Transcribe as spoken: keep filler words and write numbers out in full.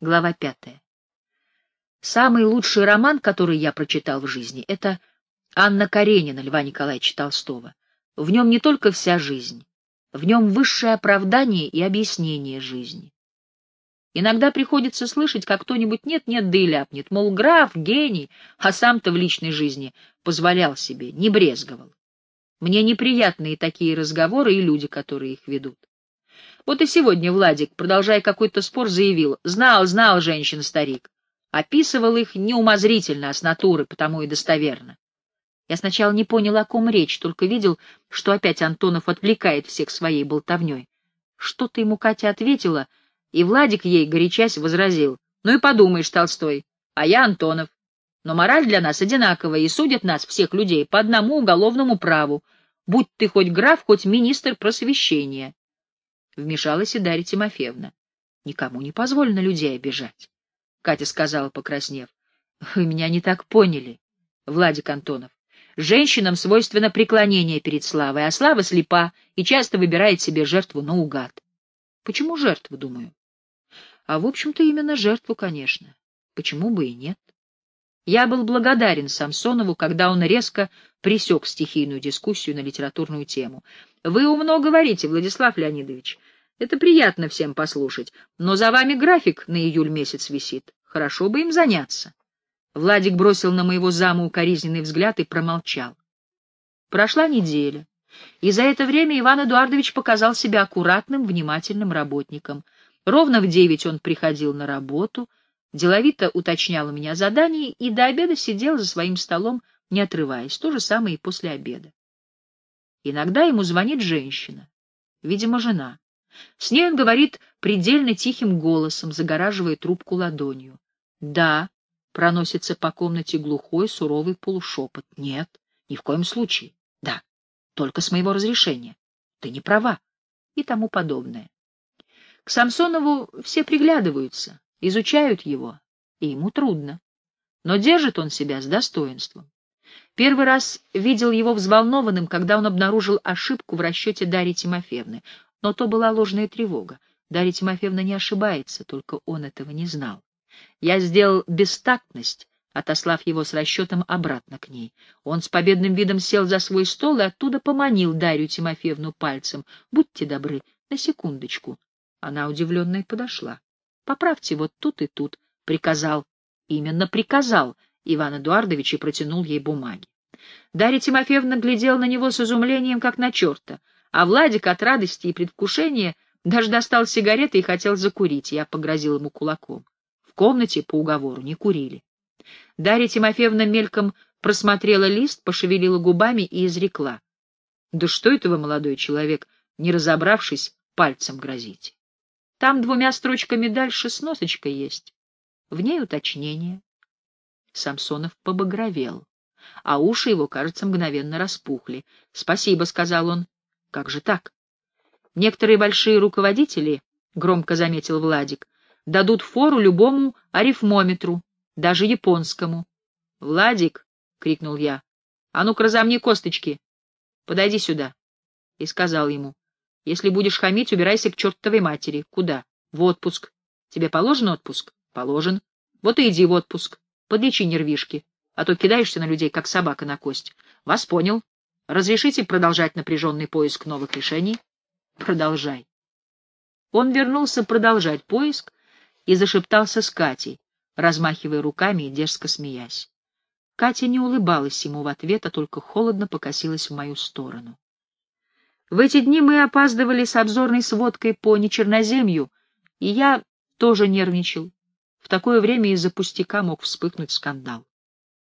Глава пятая. Самый лучший роман, который я прочитал в жизни, — это «Анна Каренина» Льва Николаевича Толстого. В нем не только вся жизнь, в нем высшее оправдание и объяснение жизни. Иногда приходится слышать, как кто-нибудь нет-нет, да и ляпнет, мол, граф — гений, а сам-то в личной жизни позволял себе, не брезговал. Мне неприятны и такие разговоры, и люди, которые их ведут. Вот и сегодня Владик, продолжая какой-то спор, заявил: «Знал, знал женщин-старик». Описывал их неумозрительно, а с натуры, потому и достоверно. Я сначала не понял, о ком речь, только видел, что опять Антонов отвлекает всех своей болтовней. Что-то ему Катя ответила, и Владик ей, горячась, возразил: «Ну и подумаешь, Толстой, а я Антонов. Но мораль для нас одинаковая, и судят нас, всех людей, по одному уголовному праву, будь ты хоть граф, хоть министр просвещения». Вмешалась и Дарья Тимофеевна. «Никому не позволено людей обижать». Катя сказала, покраснев: «Вы меня не так поняли, Владик Антонов. Женщинам свойственно преклонение перед славой, а слава слепа и часто выбирает себе жертву наугад». Почему жертву, думаю? А в общем-то именно жертву, конечно. Почему бы и нет? Я был благодарен Самсонову, когда он резко пресек стихийную дискуссию на литературную тему. «Вы умно говорите, Владислав Леонидович. Это приятно всем послушать, но за вами график на июль месяц висит. Хорошо бы им заняться». Владик бросил на моего зама укоризненный взгляд и промолчал. Прошла неделя, и за это время Иван Эдуардович показал себя аккуратным, внимательным работником. Ровно в девять он приходил на работу, деловито уточнял у меня задания и до обеда сидел за своим столом, не отрываясь. То же самое и после обеда. Иногда ему звонит женщина, видимо, жена. С ней он говорит предельно тихим голосом, загораживая трубку ладонью. «Да», — проносится по комнате глухой, суровый полушепот. «Нет, ни в коем случае. Да, только с моего разрешения. Ты не права». И тому подобное. К Самсонову все приглядываются, изучают его, и ему трудно. Но держит он себя с достоинством. Первый раз видел его взволнованным, когда он обнаружил ошибку в расчете Дарьи Тимофеевны. Но то была ложная тревога. Дарья Тимофеевна не ошибается, только он этого не знал. Я сделал бестактность, отослав его с расчетом обратно к ней. Он с победным видом сел за свой стол и оттуда поманил Дарью Тимофеевну пальцем. «Будьте добры, на секундочку». Она удивленная подошла. «Поправьте вот тут и тут», — приказал. Именно приказал Иван Эдуардович и протянул ей бумаги. Дарья Тимофеевна глядела на него с изумлением, как на черта, а Владик от радости и предвкушения даже достал сигареты и хотел закурить. Я погрозил ему кулаком. В комнате по уговору не курили. Дарья Тимофеевна мельком просмотрела лист, пошевелила губами и изрекла: «Да что это вы, молодой человек, не разобравшись, пальцем грозите? Там двумя строчками дальше сносочка есть. В ней уточнение». Самсонов побагровел, а уши его, кажется, мгновенно распухли. «Спасибо», — сказал он. «Как же так? Некоторые большие руководители, — громко заметил Владик, — дадут фору любому арифмометру, даже японскому». «Владик», — крикнул я, — «а ну-ка разомни косточки, подойди сюда». И сказал ему: «Если будешь хамить, убирайся к чертовой матери». «Куда?» «В отпуск». «Тебе положен отпуск?» «Положен». «Вот и иди в отпуск, подлечи нервишки, а то кидаешься на людей, как собака на кость». «Вас понял. Разрешите продолжать напряженный поиск новых решений?» «Продолжай». Он вернулся продолжать поиск и зашептался с Катей, размахивая руками и дерзко смеясь. Катя не улыбалась ему в ответ, а только холодно покосилась в мою сторону. В эти дни мы опаздывали с обзорной сводкой по Нечерноземью, и я тоже нервничал. В такое время из-за пустяка мог вспыхнуть скандал.